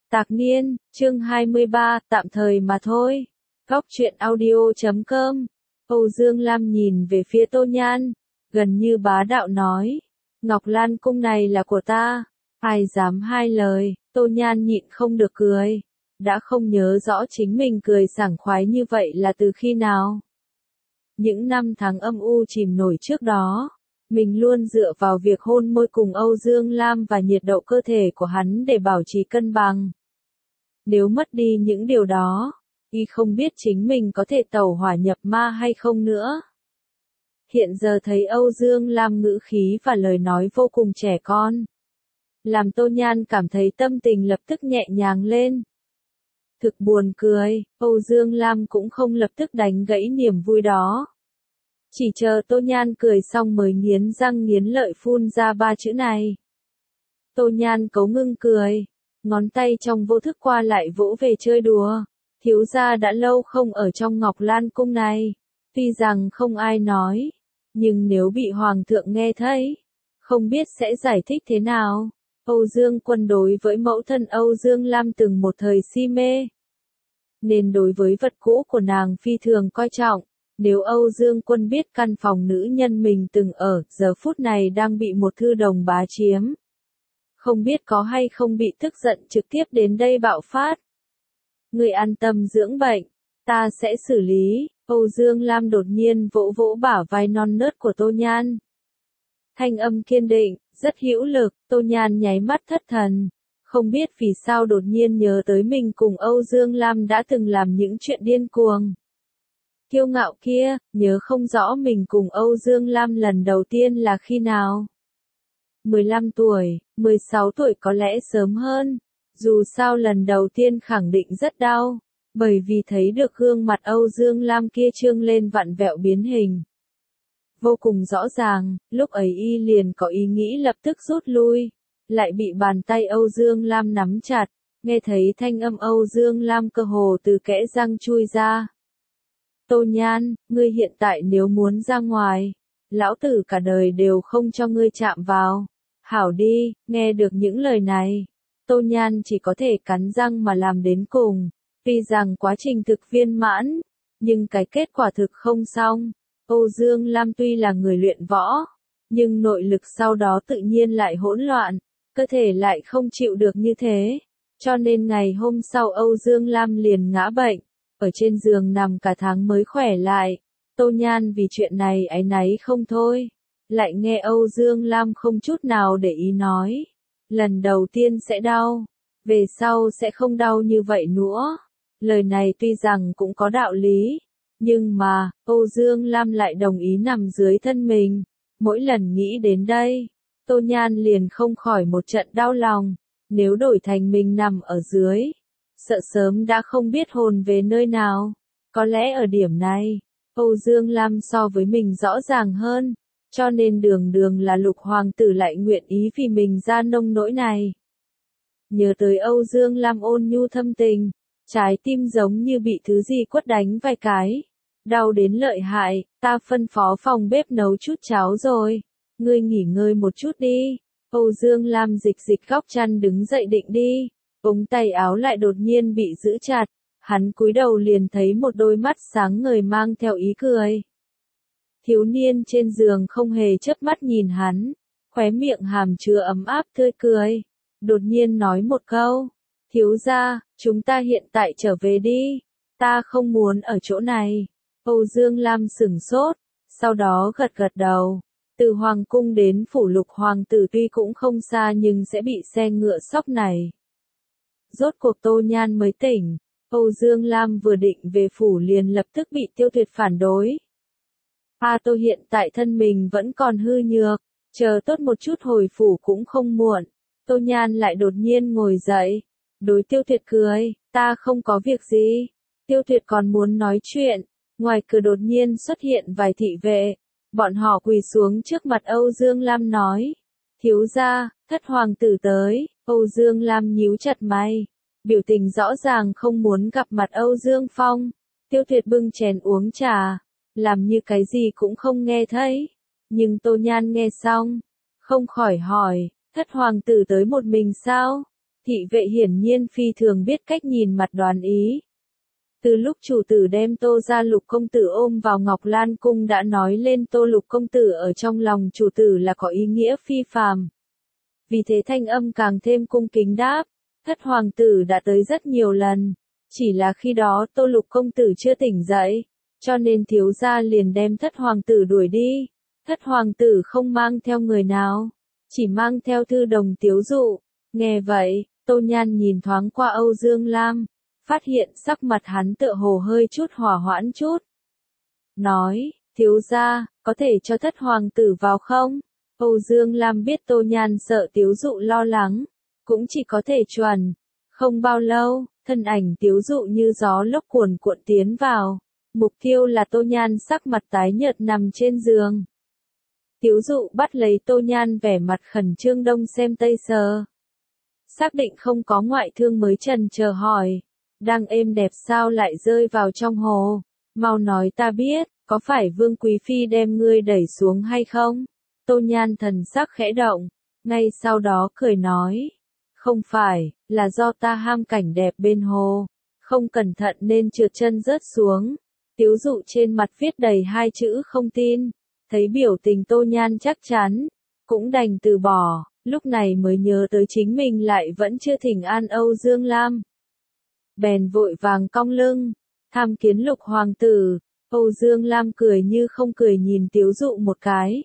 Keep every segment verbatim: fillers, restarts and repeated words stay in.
Tạc Niên, chương hai mươi ba, tạm thời mà thôi. Góc truyện audio chấm com. Âu Dương Lam nhìn về phía Tô Nhan, gần như bá đạo nói. Ngọc Lan cung này là của ta. Ai dám hai lời, Tô Nhan nhịn không được cười. Đã không nhớ rõ chính mình cười sảng khoái như vậy là từ khi nào. Những năm tháng âm u chìm nổi trước đó, mình luôn dựa vào việc hôn môi cùng Âu Dương Lam và nhiệt độ cơ thể của hắn để bảo trì cân bằng. Nếu mất đi những điều đó, y không biết chính mình có thể tẩu hỏa nhập ma hay không nữa. Hiện giờ thấy Âu Dương Lam ngữ khí và lời nói vô cùng trẻ con, làm Tô Nhan cảm thấy tâm tình lập tức nhẹ nhàng lên. Thực buồn cười, Âu Dương Lam cũng không lập tức đánh gãy niềm vui đó. Chỉ chờ Tô Nhan cười xong mới nghiến răng nghiến lợi phun ra ba chữ này. Tô Nhan cấu ngưng cười, ngón tay trong vô thức qua lại vỗ về chơi đùa. Thiếu gia đã lâu không ở trong Ngọc Lan cung này. Tuy rằng không ai nói, nhưng nếu bị Hoàng thượng nghe thấy, không biết sẽ giải thích thế nào. Âu Dương Quân đối với mẫu thân Âu Dương Lam từng một thời si mê, nên đối với vật cũ của nàng phi thường coi trọng. Nếu Âu Dương Quân biết căn phòng nữ nhân mình từng ở, giờ phút này đang bị một thư đồng bá chiếm, không biết có hay không bị tức giận trực tiếp đến đây bạo phát. Người an tâm dưỡng bệnh, ta sẽ xử lý. Âu Dương Lam đột nhiên vỗ vỗ bả vai non nớt của Tô Nhan. Thanh âm kiên định, rất hữu lực. Tô Nhan nháy mắt thất thần, không biết vì sao đột nhiên nhớ tới mình cùng Âu Dương Lam đã từng làm những chuyện điên cuồng, kiêu ngạo kia, nhớ không rõ mình cùng Âu Dương Lam lần đầu tiên là khi nào. mười lăm tuổi, mười sáu tuổi có lẽ sớm hơn. Dù sao lần đầu tiên khẳng định rất đau, bởi vì thấy được gương mặt Âu Dương Lam kia trương lên vặn vẹo biến hình. Vô cùng rõ ràng, lúc ấy y liền có ý nghĩ lập tức rút lui, lại bị bàn tay Âu Dương Lam nắm chặt, nghe thấy thanh âm Âu Dương Lam cơ hồ từ kẽ răng chui ra. Tô Nhan, ngươi hiện tại nếu muốn ra ngoài, lão tử cả đời đều không cho ngươi chạm vào. Hảo đi, nghe được những lời này, Tô Nhan chỉ có thể cắn răng mà làm đến cùng. Tuy rằng quá trình thực viên mãn, nhưng cái kết quả thực không xong. Âu Dương Lam tuy là người luyện võ, nhưng nội lực sau đó tự nhiên lại hỗn loạn, cơ thể lại không chịu được như thế. Cho nên ngày hôm sau Âu Dương Lam liền ngã bệnh, ở trên giường nằm cả tháng mới khỏe lại. Tô Nhan vì chuyện này áy náy không thôi, lại nghe Âu Dương Lam không chút nào để ý nói. Lần đầu tiên sẽ đau, về sau sẽ không đau như vậy nữa. Lời này tuy rằng cũng có đạo lý, nhưng mà, Âu Dương Lam lại đồng ý nằm dưới thân mình. Mỗi lần nghĩ đến đây, Tô Nhan liền không khỏi một trận đau lòng. Nếu đổi thành mình nằm ở dưới, sợ sớm đã không biết hồn về nơi nào. Có lẽ ở điểm này, Âu Dương Lam so với mình rõ ràng hơn, cho nên đường đường là lục hoàng tử lại nguyện ý vì mình ra nông nỗi này. Nhớ tới Âu Dương Lam ôn nhu thâm tình, trái tim giống như bị thứ gì quất đánh vài cái. Đau đến lợi hại, ta phân phó phòng bếp nấu chút cháo rồi. Ngươi nghỉ ngơi một chút đi. Âu Dương Lam dịch dịch góc chăn đứng dậy định đi. Ống tay áo lại đột nhiên bị giữ chặt. Hắn cúi đầu liền thấy một đôi mắt sáng ngời mang theo ý cười. Thiếu niên trên giường không hề chớp mắt nhìn hắn, khóe miệng hàm chứa ấm áp tươi cười. Đột nhiên nói một câu, thiếu gia, chúng ta hiện tại trở về đi, ta không muốn ở chỗ này. Âu Dương Lam sửng sốt, sau đó gật gật đầu. Từ Hoàng cung đến phủ lục hoàng tử tuy cũng không xa nhưng sẽ bị xe ngựa sóc này. Rốt cuộc Tô Nhan mới tỉnh, Âu Dương Lam vừa định về phủ liền lập tức bị Tiêu Tuyệt phản đối. A Tô hiện tại thân mình vẫn còn hư nhược, chờ tốt một chút hồi phủ cũng không muộn. Tô Nhan lại đột nhiên ngồi dậy, đối Tiêu Tuyệt cười, ta không có việc gì. Tiêu Tuyệt còn muốn nói chuyện, ngoài cửa đột nhiên xuất hiện vài thị vệ, bọn họ quỳ xuống trước mặt Âu Dương Lam nói, thiếu gia, thất hoàng tử tới. Âu Dương Lam nhíu chặt mày, biểu tình rõ ràng không muốn gặp mặt Âu Dương Phong. Tiêu Tuyệt bưng chén uống trà, làm như cái gì cũng không nghe thấy, nhưng Tô Nhan nghe xong, không khỏi hỏi, thất hoàng tử tới một mình sao? Thị vệ hiển nhiên phi thường biết cách nhìn mặt đoán ý. Từ lúc chủ tử đem Tô ra Lục công tử ôm vào Ngọc Lan cung đã nói lên Tô Lục công tử ở trong lòng chủ tử là có ý nghĩa phi phàm. Vì thế thanh âm càng thêm cung kính đáp, thất hoàng tử đã tới rất nhiều lần, chỉ là khi đó Tô Lục công tử chưa tỉnh dậy, cho nên thiếu gia liền đem thất hoàng tử đuổi đi. Thất hoàng tử không mang theo người nào, chỉ mang theo thư đồng Tiếu Dụ. Nghe vậy, Tô Nhan nhìn thoáng qua Âu Dương Lam, phát hiện sắc mặt hắn tựa hồ hơi chút hỏa hoãn chút. Nói, thiếu gia, có thể cho thất hoàng tử vào không? Âu Dương Lam biết Tô Nhan sợ Tiếu Dụ lo lắng, cũng chỉ có thể chuẩn. Không bao lâu, thân ảnh Tiếu Dụ như gió lốc cuồn cuộn tiến vào. Mục tiêu là Tô Nhan sắc mặt tái nhợt nằm trên giường. Tiếu Dụ bắt lấy Tô Nhan vẻ mặt khẩn trương đông xem tây sờ. Xác định không có ngoại thương mới trần chờ hỏi. Đang êm đẹp sao lại rơi vào trong hồ? Mau nói ta biết, có phải Vương Quý Phi đem ngươi đẩy xuống hay không? Tô Nhan thần sắc khẽ động, ngay sau đó cười nói. Không phải, là do ta ham cảnh đẹp bên hồ, không cẩn thận nên trượt chân rớt xuống. Tiếu Dụ trên mặt viết đầy hai chữ không tin, thấy biểu tình Tô Nhan chắc chắn, cũng đành từ bỏ, lúc này mới nhớ tới chính mình lại vẫn chưa thỉnh an Âu Dương Lam. Bèn vội vàng cong lưng, tham kiến Lục hoàng tử. Âu Dương Lam cười như không cười nhìn Tiếu Dụ một cái.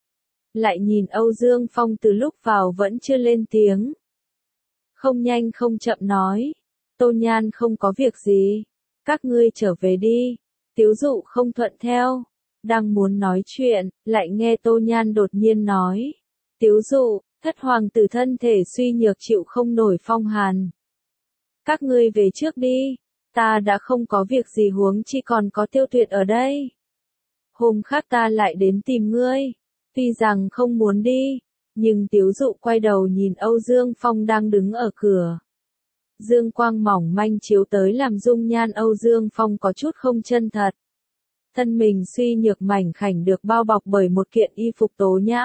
Lại nhìn Âu Dương Phong từ lúc vào vẫn chưa lên tiếng. Không nhanh không chậm nói, Tô Nhan không có việc gì, các ngươi trở về đi. Tiếu Dụ không thuận theo, đang muốn nói chuyện, lại nghe Tô Nhan đột nhiên nói. Tiếu Dụ, thất hoàng tử thân thể suy nhược chịu không nổi phong hàn. Các ngươi về trước đi, ta đã không có việc gì huống chi còn có Tiêu Tuyệt ở đây. Hôm khác ta lại đến tìm ngươi, tuy rằng không muốn đi, nhưng Tiếu Dụ quay đầu nhìn Âu Dương Phong đang đứng ở cửa. Dương quang mỏng manh chiếu tới làm dung nhan Âu Dương Phong có chút không chân thật. Thân mình suy nhược mảnh khảnh được bao bọc bởi một kiện y phục tố nhã.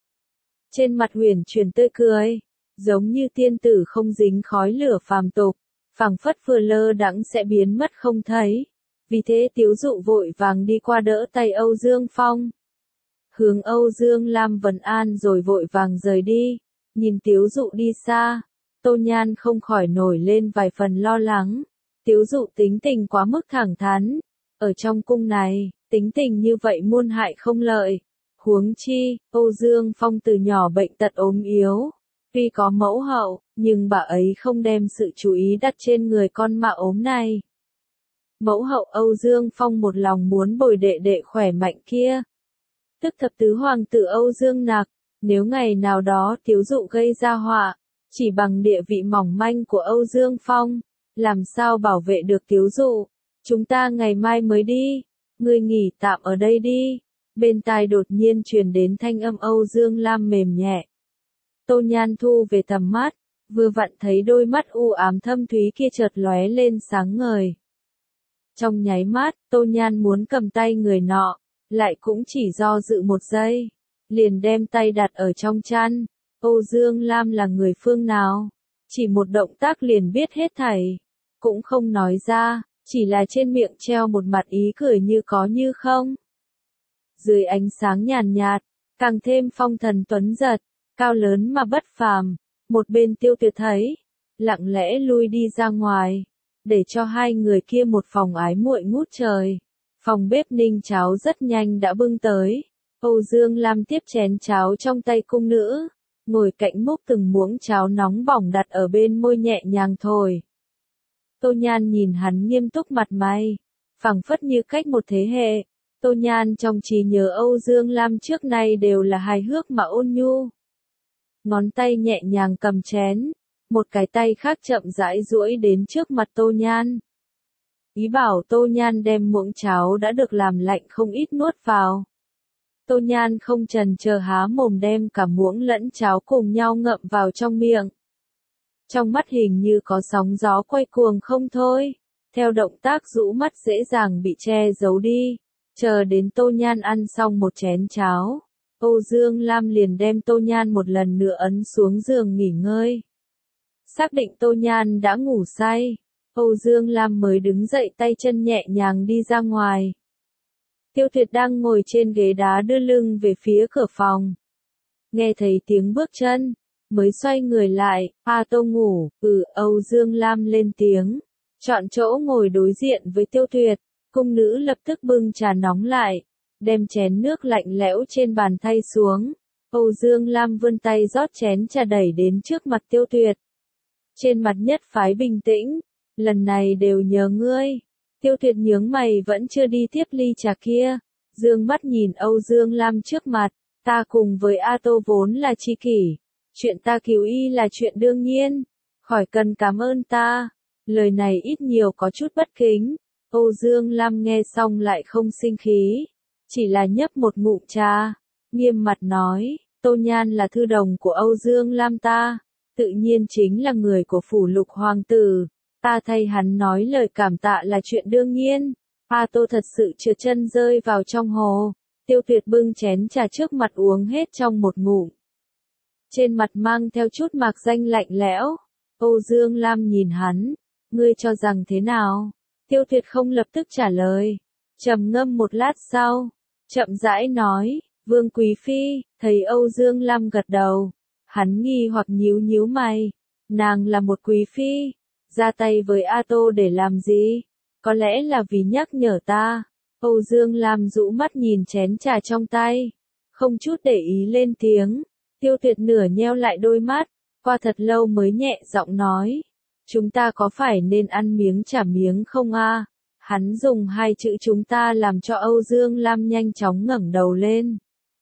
Trên mặt huyền chuyển tươi cười, giống như tiên tử không dính khói lửa phàm tục, phảng phất vừa lơ đãng sẽ biến mất không thấy. Vì thế Tiếu Dụ vội vàng đi qua đỡ tay Âu Dương Phong. Hướng Âu Dương Lam vấn an rồi vội vàng rời đi, nhìn Tiếu Dụ đi xa. Tô Nhan không khỏi nổi lên vài phần lo lắng. Tiếu Dụ tính tình quá mức thẳng thắn. Ở trong cung này, tính tình như vậy muôn hại không lợi. Huống chi, Âu Dương Phong từ nhỏ bệnh tật ốm yếu. Tuy có mẫu hậu, nhưng bà ấy không đem sự chú ý đặt trên người con mà ốm này. Mẫu hậu Âu Dương Phong một lòng muốn bồi đệ đệ khỏe mạnh kia. Tức thập tứ hoàng tử Âu Dương Nặc, nếu ngày nào đó Tiếu Dụ gây ra họa, chỉ bằng địa vị mỏng manh của Âu Dương Phong, làm sao bảo vệ được Tiếu Dụ? Chúng ta ngày mai mới đi, ngươi nghỉ tạm ở đây đi. Bên tai đột nhiên truyền đến thanh âm Âu Dương Lam mềm nhẹ. Tô Nhan thu về tầm mắt, vừa vặn thấy đôi mắt u ám thâm thúy kia chợt lóe lên sáng ngời. Trong nháy mắt, Tô Nhan muốn cầm tay người nọ, lại cũng chỉ do dự một giây, liền đem tay đặt ở trong chăn. Âu Dương Lam là người phương nào? Chỉ một động tác liền biết hết thảy, cũng không nói ra, chỉ là trên miệng treo một mặt ý cười như có như không. Dưới ánh sáng nhàn nhạt, càng thêm phong thần tuấn giật, cao lớn mà bất phàm, một bên Tiêu Tuyệt thấy, lặng lẽ lui đi ra ngoài, để cho hai người kia một phòng ái muội ngút trời. Phòng bếp ninh cháo rất nhanh đã bưng tới, Âu Dương Lam tiếp chén cháo trong tay cung nữ, ngồi cạnh múc từng muỗng cháo nóng bỏng đặt ở bên môi nhẹ nhàng thổi. Tô Nhan nhìn hắn nghiêm túc mặt mày, phảng phất như cách một thế hệ. Tô Nhan trong trí nhớ Âu Dương Lam trước nay đều là hài hước mà ôn nhu. Ngón tay nhẹ nhàng cầm chén, một cái tay khác chậm rãi duỗi đến trước mặt Tô Nhan. Ý bảo Tô Nhan đem muỗng cháo đã được làm lạnh không ít nuốt vào. Tô Nhan không chần chờ há mồm đem cả muỗng lẫn cháo cùng nhau ngậm vào trong miệng. Trong mắt hình như có sóng gió quay cuồng không thôi, theo động tác rũ mắt dễ dàng bị che giấu đi. Chờ đến Tô Nhan ăn xong một chén cháo, Âu Dương Lam liền đem Tô Nhan một lần nữa ấn xuống giường nghỉ ngơi. Xác định Tô Nhan đã ngủ say, Âu Dương Lam mới đứng dậy tay chân nhẹ nhàng đi ra ngoài. Tiêu Tuyệt đang ngồi trên ghế đá đưa lưng về phía cửa phòng. Nghe thấy tiếng bước chân, mới xoay người lại, a Tô ngủ, ừ, Âu Dương Lam lên tiếng, chọn chỗ ngồi đối diện với Tiêu Tuyệt, cung nữ lập tức bưng trà nóng lại, đem chén nước lạnh lẽo trên bàn thay xuống. Âu Dương Lam vươn tay rót chén trà đẩy đến trước mặt Tiêu Tuyệt. Trên mặt nhất phái bình tĩnh, lần này đều nhờ ngươi. Tiêu Tuyệt nhướng mày vẫn chưa đi tiếp ly trà kia, dương mắt nhìn Âu Dương Lam trước mặt, ta cùng với A Tô vốn là tri kỷ, chuyện ta cứu y là chuyện đương nhiên, khỏi cần cảm ơn ta. Lời này ít nhiều có chút bất kính, Âu Dương Lam nghe xong lại không sinh khí, chỉ là nhấp một ngụm trà, nghiêm mặt nói, Tô Nhan là thư đồng của Âu Dương Lam ta, tự nhiên chính là người của phủ Lục Hoàng tử, ta thay hắn nói lời cảm tạ là chuyện đương nhiên. A Tô thật sự trượt chân rơi vào trong hồ, Tiêu Tuyệt bưng chén trà trước mặt uống hết trong một ngụm. Trên mặt mang theo chút mạc danh lạnh lẽo, Âu Dương Lam nhìn hắn, ngươi cho rằng thế nào? Tiêu Tuyệt không lập tức trả lời, trầm ngâm một lát sau, chậm rãi nói, Vương Quý Phi. Thấy Âu Dương Lam gật đầu, hắn nghi hoặc nhíu nhíu mày, nàng là một quý phi, ra tay với A Tô để làm gì? Có lẽ là vì nhắc nhở ta. Âu Dương Lam rũ mắt nhìn chén trà trong tay, không chút để ý lên tiếng. Tiêu Tuyệt nửa nheo lại đôi mắt, qua thật lâu mới nhẹ giọng nói, chúng ta có phải nên ăn miếng trả miếng không a? Hắn dùng hai chữ chúng ta làm cho Âu Dương Lam nhanh chóng ngẩng đầu lên.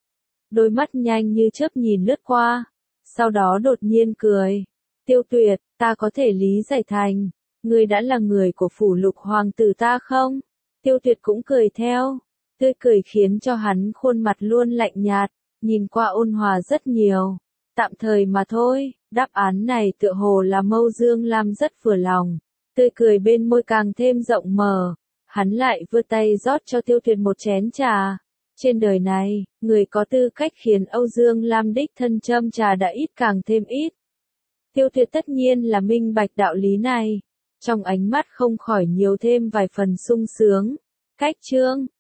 Đôi mắt nhanh như chớp nhìn lướt qua, sau đó đột nhiên cười. Tiêu Tuyệt, ta có thể lý giải thành, ngươi đã là người của phủ Lục Hoàng tử ta không? Tiêu Tuyệt cũng cười theo, tươi cười khiến cho hắn khuôn mặt luôn lạnh nhạt, nhìn qua ôn hòa rất nhiều. Tạm thời mà thôi, đáp án này tựa hồ là Âu Dương Lam rất vừa lòng, tươi cười bên môi càng thêm rộng mở, hắn lại vươn tay rót cho Tiêu Tuyệt một chén trà. Trên đời này, người có tư cách khiến Âu Dương Lam đích thân châm trà đã ít càng thêm ít. Tiêu Tuyệt tất nhiên là minh bạch đạo lý này, trong ánh mắt không khỏi nhiều thêm vài phần sung sướng. Cách chương